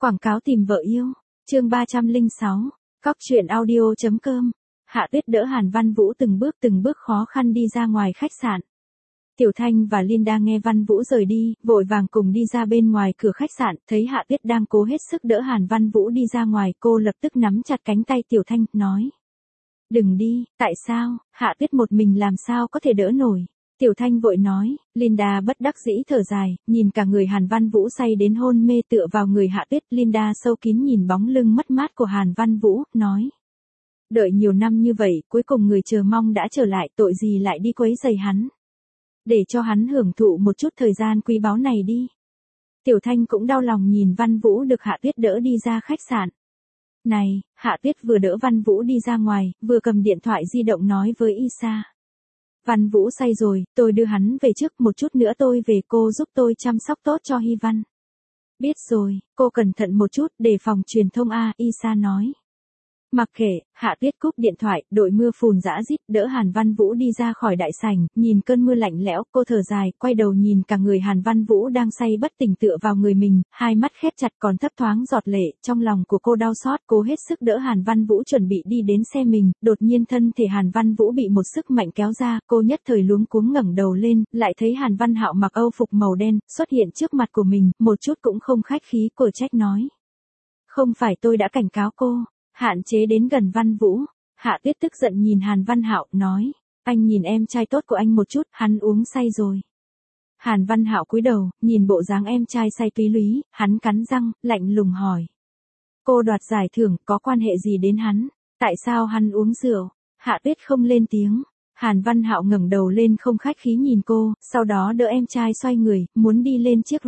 Quảng cáo tìm vợ yêu. Chương 306. Cóc truyện audio.com. Hạ Tuyết đỡ Hàn Văn Vũ từng bước khó khăn đi ra ngoài khách sạn. Tiểu Thanh và Linda nghe Văn Vũ rời đi, vội vàng cùng đi ra bên ngoài cửa khách sạn, thấy Hạ Tuyết đang cố hết sức đỡ Hàn Văn Vũ đi ra ngoài, cô lập tức nắm chặt cánh tay Tiểu Thanh, nói: "Đừng đi." "Tại sao?" Hạ Tuyết một mình làm sao có thể đỡ nổi. Tiểu Thanh vội nói. Linda bất đắc dĩ thở dài, nhìn cả người Hàn Văn Vũ say đến hôn mê tựa vào người Hạ Tuyết. Linda sâu kín nhìn bóng lưng mất mát của Hàn Văn Vũ, nói: "Đợi nhiều năm như vậy, cuối cùng người chờ mong đã trở lại, tội gì lại đi quấy rầy hắn. Để cho hắn hưởng thụ một chút thời gian quý báu này đi." Tiểu Thanh cũng đau lòng nhìn Văn Vũ được Hạ Tuyết đỡ đi ra khách sạn. "Này," Hạ Tuyết vừa đỡ Văn Vũ đi ra ngoài, vừa cầm điện thoại di động nói với Isa: "Văn Vũ say rồi, tôi đưa hắn về trước, một chút nữa tôi về, cô giúp tôi chăm sóc tốt cho Hy Văn." "Biết rồi, cô cẩn thận một chút, đề phòng truyền thông a," Isa nói. Mặc kệ, Hạ Tuyết cúp điện thoại, đội mưa phùn rã rít đỡ Hàn Văn Vũ đi ra khỏi đại sảnh, nhìn cơn mưa lạnh lẽo, cô thở dài, quay đầu nhìn cả người Hàn Văn Vũ đang say bất tỉnh tựa vào người mình, hai mắt khép chặt còn thấp thoáng giọt lệ, trong lòng của cô đau xót, cố hết sức đỡ Hàn Văn Vũ chuẩn bị đi đến xe mình, đột nhiên thân thể Hàn Văn Vũ bị một sức mạnh kéo ra, cô nhất thời luống cuống ngẩng đầu lên, lại thấy Hàn Văn Hạo mặc âu phục màu đen, xuất hiện trước mặt của mình, một chút cũng không khách khí, cô trách nói: "Không phải tôi đã cảnh cáo cô, hạn chế đến gần Văn Vũ." Hạ Tuyết tức giận nhìn Hàn Văn Hạo, nói: "Anh nhìn em trai tốt của anh một chút, hắn uống say rồi." Hàn Văn Hạo cúi đầu, nhìn bộ dáng em trai say túy lúy, hắn cắn răng, lạnh lùng hỏi: "Cô đoạt giải thưởng, có quan hệ gì đến hắn? Tại sao hắn uống rượu?" Hạ Tuyết không lên tiếng. Hàn Văn Hạo ngẩng đầu lên không khách khí nhìn cô, sau đó đỡ em trai xoay người, muốn đi lên chiếc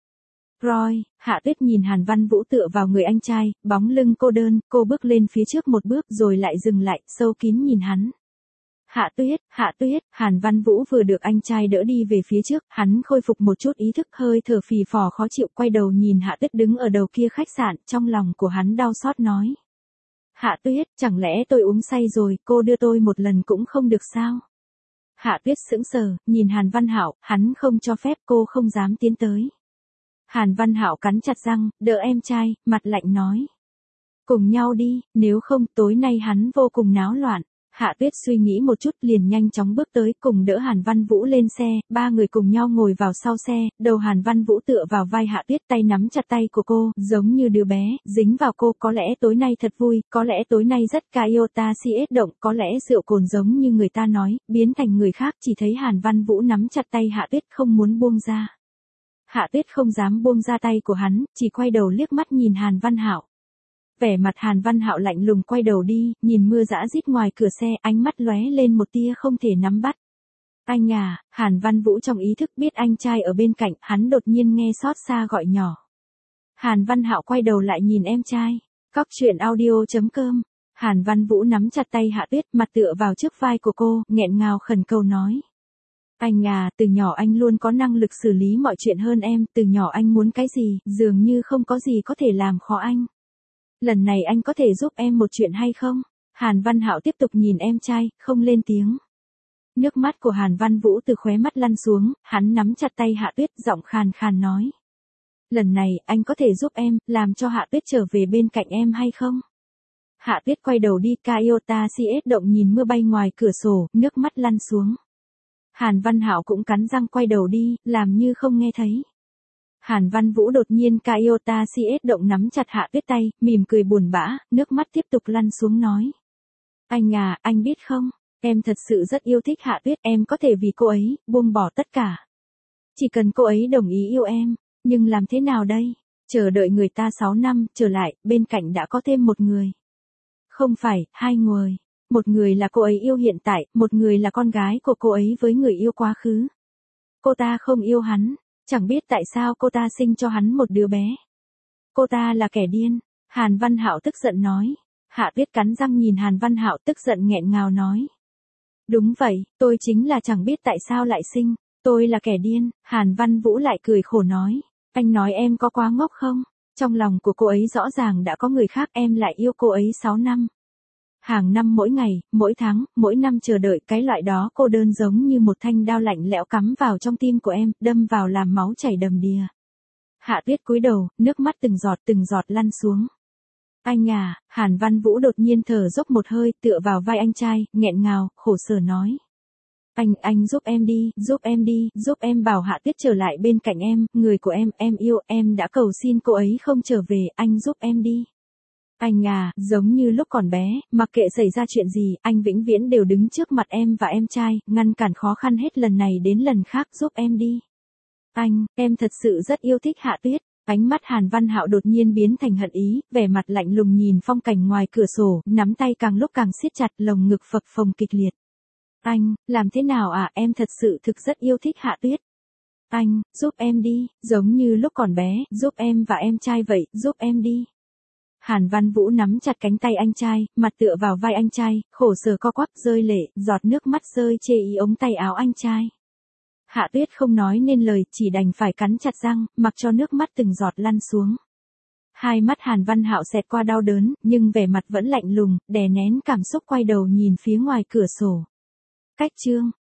Roy. Hạ Tuyết nhìn Hàn Văn Vũ tựa vào người anh trai, bóng lưng cô đơn, cô bước lên phía trước một bước rồi lại dừng lại, sâu kín nhìn hắn. Hạ Tuyết, Hàn Văn Vũ vừa được anh trai đỡ đi về phía trước, hắn khôi phục một chút ý thức, hơi thở phì phò khó chịu, quay đầu nhìn Hạ Tuyết đứng ở đầu kia khách sạn, trong lòng của hắn đau xót nói: "Hạ Tuyết, chẳng lẽ tôi uống say rồi, cô đưa tôi một lần cũng không được sao?" Hạ Tuyết sững sờ, nhìn Hàn Văn Hạo, hắn không cho phép, cô không dám tiến tới. Hàn Văn Hạo cắn chặt răng, đỡ em trai, mặt lạnh nói: "Cùng nhau đi, nếu không tối nay hắn vô cùng náo loạn." Hạ Tuyết suy nghĩ một chút liền nhanh chóng bước tới cùng đỡ Hàn Văn Vũ lên xe, ba người cùng nhau ngồi vào sau xe, đầu Hàn Văn Vũ tựa vào vai Hạ Tuyết, tay nắm chặt tay của cô, giống như đứa bé, dính vào cô, có lẽ tối nay thật vui, có lẽ tối nay rất Kaiota động, có lẽ rượu cồn giống như người ta nói, biến thành người khác, chỉ thấy Hàn Văn Vũ nắm chặt tay Hạ Tuyết không muốn buông ra. Hạ Tuyết không dám buông ra tay của hắn, chỉ quay đầu liếc mắt nhìn Hàn Văn Hạo. Vẻ mặt Hàn Văn Hạo lạnh lùng quay đầu đi, nhìn mưa rã rít ngoài cửa xe, ánh mắt lóe lên một tia không thể nắm bắt. "Anh à," Hàn Văn Vũ trong ý thức biết anh trai ở bên cạnh, hắn đột nhiên nghe xót xa gọi nhỏ. Hàn Văn Hạo quay đầu lại nhìn em trai. Cóc truyện audio.com. Hàn Văn Vũ nắm chặt tay Hạ Tuyết, mặt tựa vào trước vai của cô, nghẹn ngào khẩn cầu nói: "Anh à, từ nhỏ anh luôn có năng lực xử lý mọi chuyện hơn em, từ nhỏ anh muốn cái gì, dường như không có gì có thể làm khó anh. Lần này anh có thể giúp em một chuyện hay không?" Hàn Văn Hạo tiếp tục nhìn em trai, không lên tiếng. Nước mắt của Hàn Văn Vũ từ khóe mắt lăn xuống, hắn nắm chặt tay Hạ Tuyết, giọng khàn khàn nói: "Lần này, anh có thể giúp em, làm cho Hạ Tuyết trở về bên cạnh em hay không?" Hạ Tuyết quay đầu đi, Kaiota động nhìn mưa bay ngoài cửa sổ, nước mắt lăn xuống. Hàn Văn Hạo cũng cắn răng quay đầu đi, làm như không nghe thấy. Hàn Văn Vũ đột nhiên Kaiota động nắm chặt Hạ Tuyết tay, mỉm cười buồn bã, nước mắt tiếp tục lăn xuống nói: "Anh à, anh biết không, em thật sự rất yêu thích Hạ Tuyết, em có thể vì cô ấy, buông bỏ tất cả. Chỉ cần cô ấy đồng ý yêu em, nhưng làm thế nào đây? Chờ đợi người ta 6 năm, trở lại, bên cạnh đã có thêm một người. Không phải, hai người. Một người là cô ấy yêu hiện tại, một người là con gái của cô ấy với người yêu quá khứ. Cô ta không yêu hắn, chẳng biết tại sao cô ta sinh cho hắn một đứa bé. Cô ta là kẻ điên." Hàn Văn Hạo tức giận nói. Hạ Tuyết cắn răng nhìn Hàn Văn Hạo tức giận nghẹn ngào nói: "Đúng vậy, tôi chính là chẳng biết tại sao lại sinh, tôi là kẻ điên." Hàn Văn Vũ lại cười khổ nói: "Anh nói em có quá ngốc không? Trong lòng của cô ấy rõ ràng đã có người khác, em lại yêu cô ấy 6 năm. Hàng năm mỗi ngày, mỗi tháng, mỗi năm chờ đợi, cái loại đó cô đơn giống như một thanh đao lạnh lẽo cắm vào trong tim của em, đâm vào làm máu chảy đầm đìa." Hạ Tuyết cúi đầu, nước mắt từng giọt lăn xuống. Anh à, Hàn Văn Vũ đột nhiên thở dốc một hơi, tựa vào vai anh trai, nghẹn ngào, khổ sở nói. Anh giúp em đi, giúp em bảo Hạ Tuyết trở lại bên cạnh em, người của em yêu, em đã cầu xin cô ấy không trở về, anh giúp em đi. Anh à, giống như lúc còn bé, mặc kệ xảy ra chuyện gì, anh vĩnh viễn đều đứng trước mặt em và em trai, ngăn cản khó khăn hết lần này đến lần khác, giúp em đi. Em thật sự rất yêu thích Hạ Tuyết. Ánh mắt Hàn Văn Hạo đột nhiên biến thành hận ý, vẻ mặt lạnh lùng nhìn phong cảnh ngoài cửa sổ, nắm tay càng lúc càng siết chặt, lồng ngực phập phồng kịch liệt. Anh, làm thế nào à, em thật sự thực rất yêu thích Hạ Tuyết. Anh, giúp em đi, giống như lúc còn bé, giúp em và em trai vậy, giúp em đi. Hàn Văn Vũ nắm chặt cánh tay anh trai, mặt tựa vào vai anh trai, khổ sở co quắp, rơi lệ, giọt nước mắt rơi chê ý ống tay áo anh trai. Hạ Tuyết không nói nên lời, chỉ đành phải cắn chặt răng, mặc cho nước mắt từng giọt lăn xuống. Hai mắt Hàn Văn Hạo xẹt qua đau đớn, nhưng vẻ mặt vẫn lạnh lùng, đè nén cảm xúc quay đầu nhìn phía ngoài cửa sổ. Cách chương